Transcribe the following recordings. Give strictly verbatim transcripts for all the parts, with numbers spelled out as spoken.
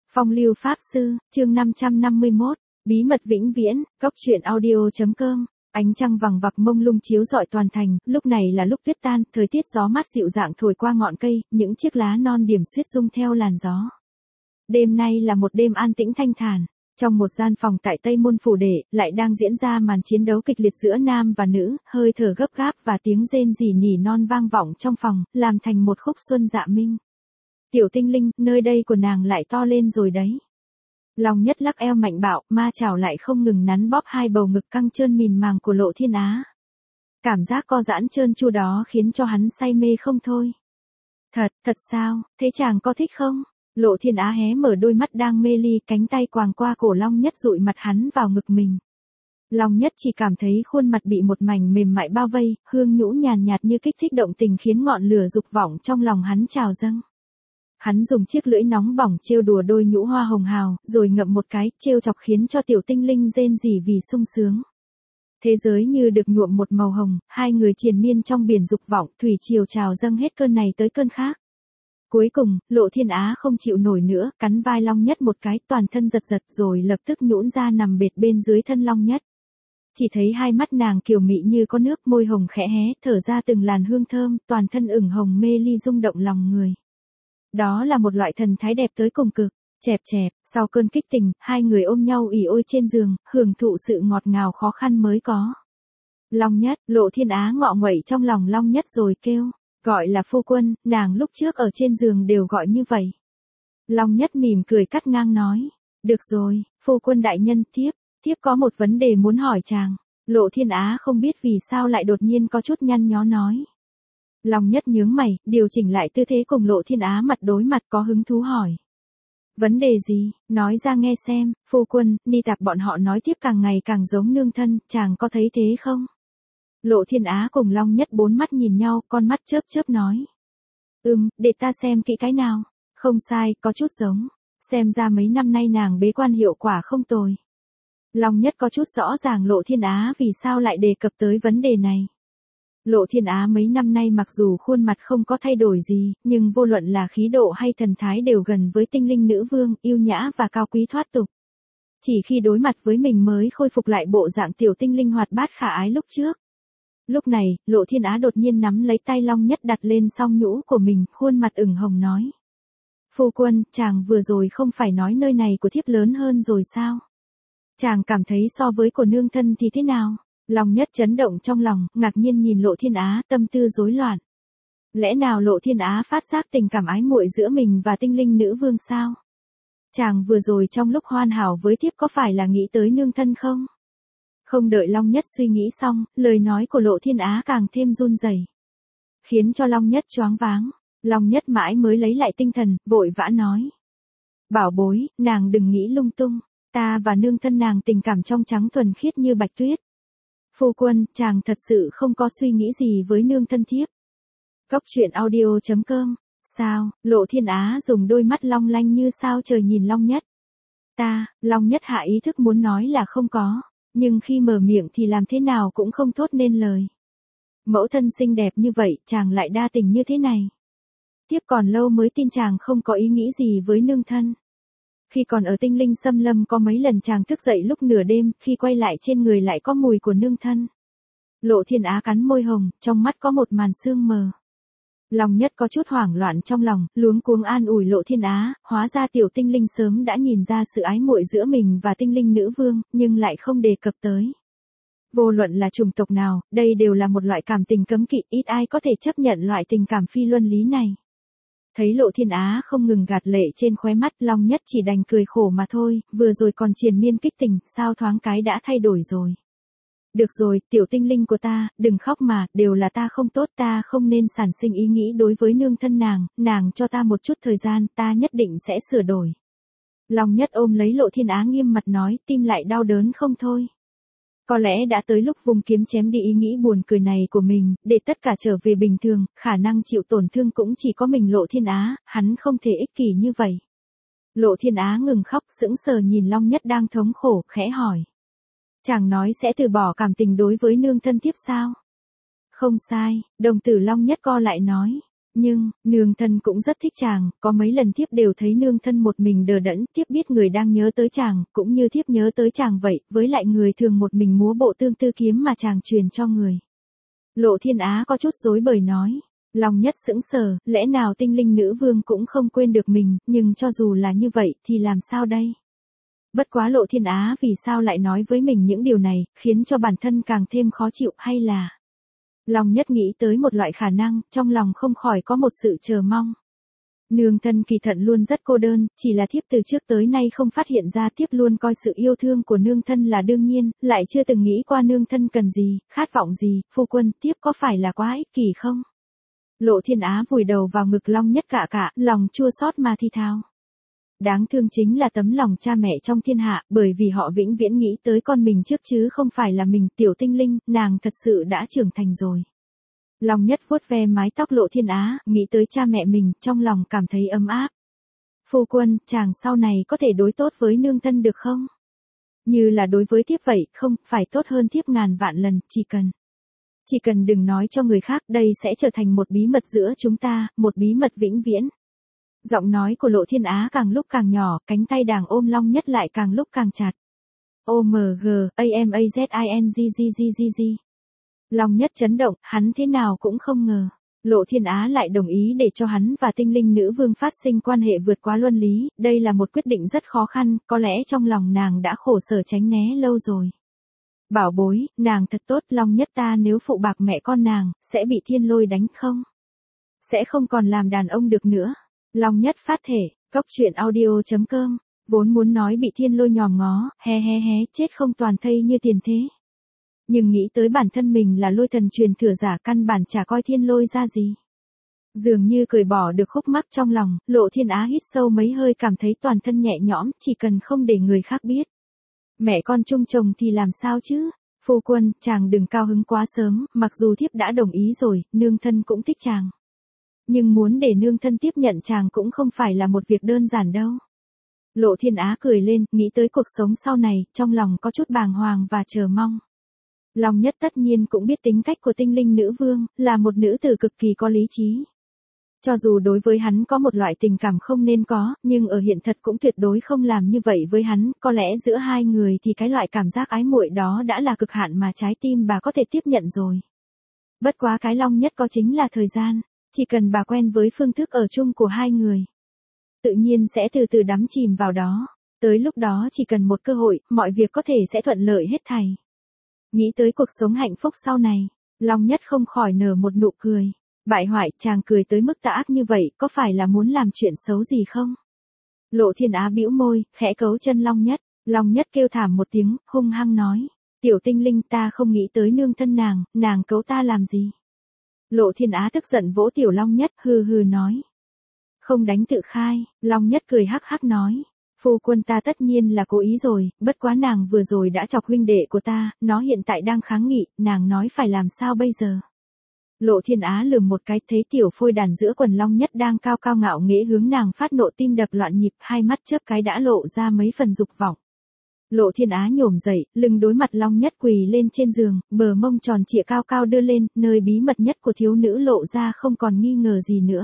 Phong lưu pháp sư, chương năm trăm năm mươi mốt, bí mật vĩnh viễn, góc truyện audio.com. Ánh trăng vằng vặc mông lung chiếu rọi toàn thành, lúc này là lúc tuyết tan, thời tiết gió mát dịu dàng thổi qua ngọn cây, những chiếc lá non điểm xuyết rung theo làn gió. Đêm nay là một đêm an tĩnh thanh thản. Trong một gian phòng tại Tây Môn Phủ Đệ, lại đang diễn ra màn chiến đấu kịch liệt giữa nam và nữ, hơi thở gấp gáp và tiếng rên rỉ nỉ non vang vọng trong phòng, làm thành một khúc xuân dạ minh. Tiểu Tinh Linh, nơi đây của nàng lại to lên rồi đấy. Long Nhất lắc eo mạnh bạo, ma chảo lại không ngừng nắn bóp hai bầu ngực căng trơn mịn màng của Lộ Thiên Á. Cảm giác co giãn trơn tru đó khiến cho hắn say mê không thôi. Thật, thật sao, thế chàng có thích không? Lộ Thiên Á hé mở đôi mắt đang mê ly, cánh tay quàng qua cổ Long Nhất dụi mặt hắn vào ngực mình. Long Nhất chỉ cảm thấy khuôn mặt bị một mảnh mềm mại bao vây, hương nhũ nhàn nhạt như kích thích động tình khiến ngọn lửa dục vọng trong lòng hắn trào dâng. Hắn dùng chiếc lưỡi nóng bỏng trêu đùa đôi nhũ hoa hồng hào, rồi ngậm một cái, trêu chọc khiến cho Tiểu Tinh Linh rên rỉ vì sung sướng. Thế giới như được nhuộm một màu hồng, hai người triền miên trong biển dục vọng, thủy triều trào dâng hết cơn này tới cơn khác. Cuối cùng, Lộ Thiên Á không chịu nổi nữa, cắn vai Long Nhất một cái, toàn thân giật giật rồi lập tức nhũn ra nằm bệt bên dưới thân Long Nhất. Chỉ thấy hai mắt nàng kiều mị như có nước, môi hồng khẽ hé, thở ra từng làn hương thơm, toàn thân ửng hồng mê ly rung động lòng người. Đó là một loại thần thái đẹp tới cùng cực. Chẹp chẹp, sau cơn kích tình, hai người ôm nhau ỉ ôi trên giường, hưởng thụ sự ngọt ngào khó khăn mới có. Long Nhất, Lộ Thiên Á ngọ nguậy trong lòng Long Nhất rồi kêu, gọi là phu quân, nàng lúc trước ở trên giường đều gọi như vậy. Long Nhất mỉm cười cắt ngang nói, được rồi, phu quân đại nhân, thiếp, thiếp có một vấn đề muốn hỏi chàng. Lộ Thiên Á không biết vì sao lại đột nhiên có chút nhăn nhó nói. Long Nhất nhướng mày, điều chỉnh lại tư thế cùng Lộ Thiên Á mặt đối mặt, có hứng thú hỏi. Vấn đề gì, nói ra nghe xem, phu quân, Ni Tạp bọn họ nói tiếp càng ngày càng giống nương thân, chàng có thấy thế không? Lộ Thiên Á cùng Long Nhất bốn mắt nhìn nhau, con mắt chớp chớp nói. Ừm, để ta xem kỹ cái nào. Không sai, có chút giống. Xem ra mấy năm nay nàng bế quan hiệu quả không tồi. Long Nhất có chút rõ ràng Lộ Thiên Á vì sao lại đề cập tới vấn đề này. Lộ Thiên Á mấy năm nay mặc dù khuôn mặt không có thay đổi gì, nhưng vô luận là khí độ hay thần thái đều gần với tinh linh nữ vương, yêu nhã và cao quý thoát tục. Chỉ khi đối mặt với mình mới khôi phục lại bộ dạng tiểu tinh linh hoạt bát khả ái lúc trước. Lúc này, Lộ Thiên Á đột nhiên nắm lấy tay Long Nhất đặt lên song nhũ của mình, khuôn mặt ửng hồng nói. Phu quân, chàng vừa rồi không phải nói nơi này của thiếp lớn hơn rồi sao? Chàng cảm thấy so với của nương thân thì thế nào? Long Nhất chấn động trong lòng, ngạc nhiên nhìn Lộ Thiên Á, tâm tư rối loạn. Lẽ nào Lộ Thiên Á phát giác tình cảm ái muội giữa mình và tinh linh nữ vương sao? Chàng vừa rồi trong lúc hoàn hảo với thiếp có phải là nghĩ tới nương thân không? Không đợi Long Nhất suy nghĩ xong, lời nói của Lộ Thiên Á càng thêm run rẩy, khiến cho Long Nhất choáng váng. Long Nhất mãi mới lấy lại tinh thần, vội vã nói. Bảo bối, nàng đừng nghĩ lung tung, ta và nương thân nàng tình cảm trong trắng thuần khiết như bạch tuyết. Phu quân, chàng thật sự không có suy nghĩ gì với nương thân thiếp. Góc truyện audio.com. Sao, Lộ Thiên Á dùng đôi mắt long lanh như sao trời nhìn Long Nhất. Ta, Long Nhất hạ ý thức muốn nói là không có, nhưng khi mở miệng thì làm thế nào cũng không thốt nên lời. Mẫu thân xinh đẹp như vậy, chàng lại đa tình như thế này. Tiếp còn lâu mới tin chàng không có ý nghĩ gì với nương thân. Khi còn ở tinh linh xâm lâm có mấy lần chàng thức dậy lúc nửa đêm, khi quay lại trên người lại có mùi của nương thân. Lộ Thiên Á cắn môi hồng, trong mắt có một màn sương mờ. Long Nhất có chút hoảng loạn trong lòng, luống cuống an ủi Lộ Thiên Á, hóa ra tiểu tinh linh sớm đã nhìn ra sự ái muội giữa mình và tinh linh nữ vương, nhưng lại không đề cập tới. Vô luận là chủng tộc nào, đây đều là một loại cảm tình cấm kỵ, ít ai có thể chấp nhận loại tình cảm phi luân lý này. Thấy Lộ Thiên Á không ngừng gạt lệ trên khóe mắt, Long Nhất chỉ đành cười khổ mà thôi, vừa rồi còn triền miên kích tình, sao thoáng cái đã thay đổi rồi. Được rồi, tiểu tinh linh của ta, đừng khóc mà, đều là ta không tốt, ta không nên sản sinh ý nghĩ đối với nương thân nàng, nàng cho ta một chút thời gian, ta nhất định sẽ sửa đổi. Long Nhất ôm lấy Lộ Thiên Á nghiêm mặt nói, tim lại đau đớn không thôi. Có lẽ đã tới lúc vùng kiếm chém đi ý nghĩ buồn cười này của mình, để tất cả trở về bình thường, khả năng chịu tổn thương cũng chỉ có mình Lộ Thiên Á, hắn không thể ích kỷ như vậy. Lộ Thiên Á ngừng khóc, sững sờ nhìn Long Nhất đang thống khổ, khẽ hỏi. Chàng nói sẽ từ bỏ cảm tình đối với nương thân thiếp sao? Không sai, đồng tử Long Nhất co lại nói. Nhưng, nương thân cũng rất thích chàng, có mấy lần thiếp đều thấy nương thân một mình đờ đẫn, thiếp biết người đang nhớ tới chàng, cũng như thiếp nhớ tới chàng vậy, với lại người thường một mình múa bộ tương tư kiếm mà chàng truyền cho người. Lộ Thiên Á có chút rối bời nói. Long Nhất sững sờ, lẽ nào tinh linh nữ vương cũng không quên được mình, nhưng cho dù là như vậy thì làm sao đây? Bất quá Lộ Thiên Á vì sao lại nói với mình những điều này, khiến cho bản thân càng thêm khó chịu hay là... Long Nhất nghĩ tới một loại khả năng, trong lòng không khỏi có một sự chờ mong. Nương thân kỳ thận luôn rất cô đơn, chỉ là thiếp từ trước tới nay không phát hiện ra thiếp luôn coi sự yêu thương của nương thân là đương nhiên, lại chưa từng nghĩ qua nương thân cần gì, khát vọng gì, phu quân, thiếp có phải là quá ích kỷ không? Lộ Thiên Á vùi đầu vào ngực Long Nhất cạ cạ, lòng chua xót mà thi thao. Đáng thương chính là tấm lòng cha mẹ trong thiên hạ, bởi vì họ vĩnh viễn nghĩ tới con mình trước chứ không phải là mình, tiểu tinh linh, nàng thật sự đã trưởng thành rồi. Long Nhất vuốt ve mái tóc Lộ Thiên Á, nghĩ tới cha mẹ mình, trong lòng cảm thấy ấm áp. Phu quân, chàng sau này có thể đối tốt với nương thân được không? Như là đối với thiếp vậy, không, phải tốt hơn thiếp ngàn vạn lần, chỉ cần. Chỉ cần đừng nói cho người khác, đây sẽ trở thành một bí mật giữa chúng ta, một bí mật vĩnh viễn. Giọng nói của Lộ Thiên Á càng lúc càng nhỏ, cánh tay đàng ôm Long Nhất lại càng lúc càng chặt. O M G, A M A Z I N G G G G G. Long Nhất chấn động, hắn thế nào cũng không ngờ. Lộ Thiên Á lại đồng ý để cho hắn và tinh linh nữ vương phát sinh quan hệ vượt quá luân lý, đây là một quyết định rất khó khăn, có lẽ trong lòng nàng đã khổ sở tránh né lâu rồi. Bảo bối, nàng thật tốt, Long Nhất ta nếu phụ bạc mẹ con nàng, sẽ bị thiên lôi đánh không? Sẽ không còn làm đàn ông được nữa. Long Nhất phát thể, cốc truyện audio chấm com, vốn muốn nói bị thiên lôi nhòm ngó, he he he, chết không toàn thây như tiền thế. Nhưng nghĩ tới bản thân mình là lôi thần truyền thừa giả căn bản chả coi thiên lôi ra gì. Dường như cười bỏ được khúc mắc trong lòng, Lộ Thiên Á hít sâu mấy hơi cảm thấy toàn thân nhẹ nhõm, chỉ cần không để người khác biết. Mẹ con chung chồng thì làm sao chứ? Phu quân, chàng đừng cao hứng quá sớm, mặc dù thiếp đã đồng ý rồi, nương thân cũng thích chàng. Nhưng muốn để nương thân tiếp nhận chàng cũng không phải là một việc đơn giản đâu. Lộ Thiên Á cười lên, nghĩ tới cuộc sống sau này, trong lòng có chút bàng hoàng và chờ mong. Long Nhất tất nhiên cũng biết tính cách của tinh linh nữ vương, là một nữ tử cực kỳ có lý trí. Cho dù đối với hắn có một loại tình cảm không nên có, nhưng ở hiện thật cũng tuyệt đối không làm như vậy với hắn, có lẽ giữa hai người thì cái loại cảm giác ái muội đó đã là cực hạn mà trái tim bà có thể tiếp nhận rồi. Bất quá cái Long Nhất có chính là thời gian, chỉ cần bà quen với phương thức ở chung của hai người. Tự nhiên sẽ từ từ đắm chìm vào đó, tới lúc đó chỉ cần một cơ hội, mọi việc có thể sẽ thuận lợi hết thảy. Nghĩ tới cuộc sống hạnh phúc sau này, Long Nhất không khỏi nở một nụ cười. Bại hoại, chàng cười tới mức tà ác như vậy, có phải là muốn làm chuyện xấu gì không? Lộ Thiên Á bĩu môi, khẽ cấu chân Long Nhất. Long Nhất kêu thảm một tiếng, hung hăng nói. Tiểu tinh linh, ta không nghĩ tới nương thân nàng, nàng cấu ta làm gì? Lộ Thiên Á tức giận vỗ tiểu Long Nhất, hừ hừ nói. Không đánh tự khai, Long Nhất cười hắc hắc nói. Phu quân ta tất nhiên là cố ý rồi, bất quá nàng vừa rồi đã chọc huynh đệ của ta, nó hiện tại đang kháng nghị, nàng nói phải làm sao bây giờ? Lộ Thiên Á lườm một cái, thấy tiểu phôi đàn giữa quần Long Nhất đang cao cao ngạo nghễ hướng nàng phát nộ, tim đập loạn nhịp, hai mắt chớp cái đã lộ ra mấy phần dục vọng. Lộ Thiên Á nhổm dậy, lưng đối mặt Long Nhất quỳ lên trên giường, bờ mông tròn trịa cao cao đưa lên, nơi bí mật nhất của thiếu nữ lộ ra không còn nghi ngờ gì nữa.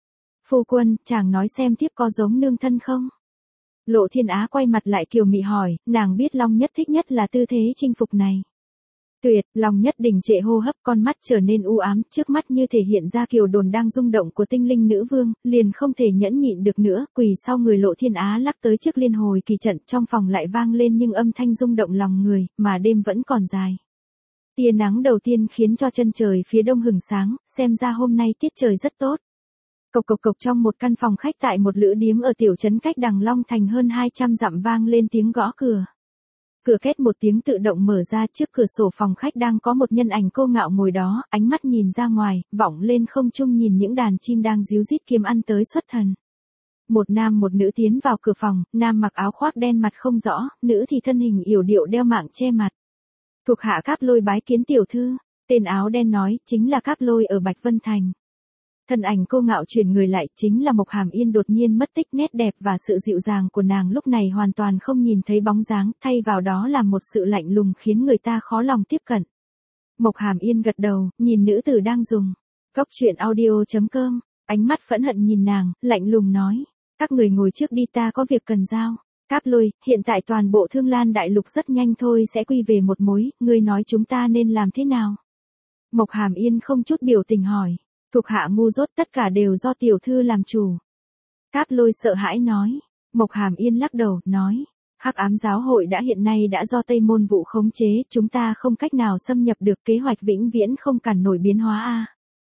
Phu quân, chàng nói xem tiếp có giống nương thân không? Lộ Thiên Á quay mặt lại kiều mị hỏi, nàng biết Long Nhất thích nhất là tư thế chinh phục này. Tuyệt, Long Nhất đình trệ hô hấp, con mắt trở nên u ám, trước mắt như thể hiện ra kiều đồn đang rung động của tinh linh nữ vương, liền không thể nhẫn nhịn được nữa, quỳ sau người Lộ Thiên Á lắc tới trước liên hồi kỳ trận, trong phòng lại vang lên nhưng âm thanh rung động lòng người, mà đêm vẫn còn dài. Tia nắng đầu tiên khiến cho chân trời phía đông hửng sáng, xem ra hôm nay tiết trời rất tốt. Cộc cộc cộc, trong một căn phòng khách tại một lữ điếm ở tiểu trấn cách Đằng Long Thành hơn hai trăm dặm vang lên tiếng gõ cửa. Cửa két một tiếng tự động mở ra, trước cửa sổ phòng khách đang có một nhân ảnh cô ngạo ngồi đó, ánh mắt nhìn ra ngoài, vọng lên không trung nhìn những đàn chim đang ríu rít kiếm ăn tới xuất thần. Một nam một nữ tiến vào cửa phòng, nam mặc áo khoác đen mặt không rõ, nữ thì thân hình yểu điệu đeo mạng che mặt. Thuộc hạ Cáp Lôi bái kiến tiểu thư, tên áo đen nói, chính là Cáp Lôi ở Bạch Vân Thành. Thân ảnh cô ngạo chuyển người lại, chính là Mộc Hàm Yên, đột nhiên mất tích, nét đẹp và sự dịu dàng của nàng lúc này hoàn toàn không nhìn thấy bóng dáng, thay vào đó là một sự lạnh lùng khiến người ta khó lòng tiếp cận. Mộc Hàm Yên gật đầu, nhìn nữ tử đang dùng cốc truyện audio chấm com Ánh mắt phẫn hận nhìn nàng, lạnh lùng nói. Các người ngồi trước đi, ta có việc cần giao. Cáp Lôi, hiện tại toàn bộ Thương Lan Đại Lục rất nhanh thôi sẽ quy về một mối, ngươi nói chúng ta nên làm thế nào? Mộc Hàm Yên không chút biểu tình hỏi. Thuộc hạ ngu dốt, tất cả đều do tiểu thư làm chủ. Cáp Lôi sợ hãi nói. Mộc Hàm Yên lắc đầu, nói. Hắc ám giáo hội đã hiện nay đã do Tây Môn Vũ khống chế, chúng ta không cách nào xâm nhập được, kế hoạch vĩnh viễn không cản nổi biến hóa a.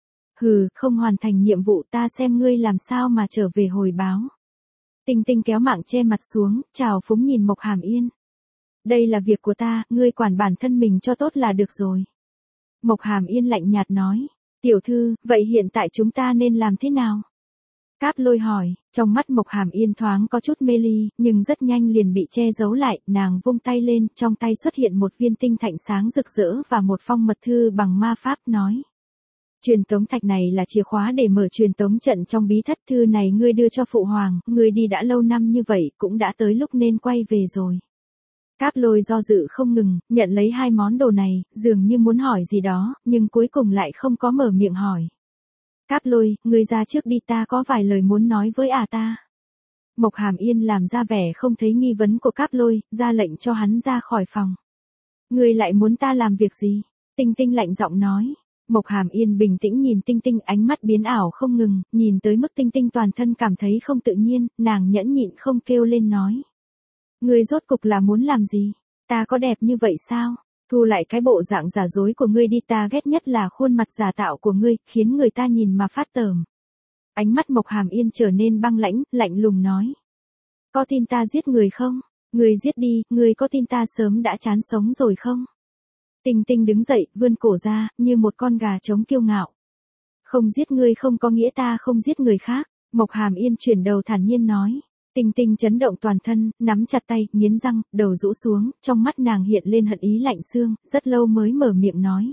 Hừ, không hoàn thành nhiệm vụ ta xem ngươi làm sao mà trở về hồi báo. Tinh Tinh kéo mạng che mặt xuống, chào phúng nhìn Mộc Hàm Yên. Đây là việc của ta, ngươi quản bản thân mình cho tốt là được rồi. Mộc Hàm Yên lạnh nhạt nói. Tiểu thư, vậy hiện tại chúng ta nên làm thế nào? Cáp Lôi hỏi, trong mắt Mộc Hàm Yên thoáng có chút mê ly, nhưng rất nhanh liền bị che giấu lại, nàng vung tay lên, trong tay xuất hiện một viên tinh thạch sáng rực rỡ và một phong mật thư bằng ma pháp, nói. Truyền tống thạch này là chìa khóa để mở truyền tống trận trong bí thất, thư này ngươi đưa cho phụ hoàng, ngươi đi đã lâu năm như vậy, cũng đã tới lúc nên quay về rồi. Cáp Lôi do dự không ngừng, nhận lấy hai món đồ này, dường như muốn hỏi gì đó, nhưng cuối cùng lại không có mở miệng hỏi. Cáp Lôi, ngươi ra trước đi, ta có vài lời muốn nói với ả ta. Mộc Hàm Yên làm ra vẻ không thấy nghi vấn của Cáp Lôi, ra lệnh cho hắn ra khỏi phòng. Ngươi lại muốn ta làm việc gì? Tinh Tinh lạnh giọng nói. Mộc Hàm Yên bình tĩnh nhìn Tinh Tinh, ánh mắt biến ảo không ngừng, nhìn tới mức Tinh Tinh toàn thân cảm thấy không tự nhiên, nàng nhẫn nhịn không kêu lên nói. Ngươi rốt cục là muốn làm gì? Ta có đẹp như vậy sao? Thu lại cái bộ dạng giả dối của ngươi đi, ta ghét nhất là khuôn mặt giả tạo của ngươi, khiến người ta nhìn mà phát tởm. Ánh mắt Mộc Hàm Yên trở nên băng lãnh, lạnh lùng nói. Có tin ta giết người không? Ngươi giết đi, ngươi có tin ta sớm đã chán sống rồi không? Tinh Tinh đứng dậy, vươn cổ ra, như một con gà trống kiêu ngạo. Không giết ngươi không có nghĩa ta không giết người khác, Mộc Hàm Yên chuyển đầu thản nhiên nói. Tinh Tinh chấn động toàn thân, nắm chặt tay, nghiến răng, đầu rũ xuống, trong mắt nàng hiện lên hận ý lạnh xương, rất lâu mới mở miệng nói.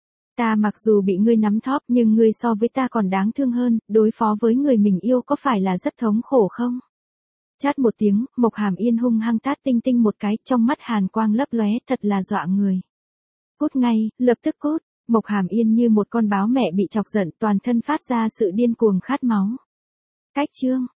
Ta mặc dù bị ngươi nắm thóp nhưng ngươi so với ta còn đáng thương hơn, đối phó với người mình yêu có phải là rất thống khổ không? Chát một tiếng, Mộc Hàm Yên hung hăng tát Tinh Tinh một cái, trong mắt hàn quang lấp lóe, thật là dọa người. Cút ngay, lập tức cút, Mộc Hàm Yên như một con báo mẹ bị chọc giận, toàn thân phát ra sự điên cuồng khát máu. Cách chương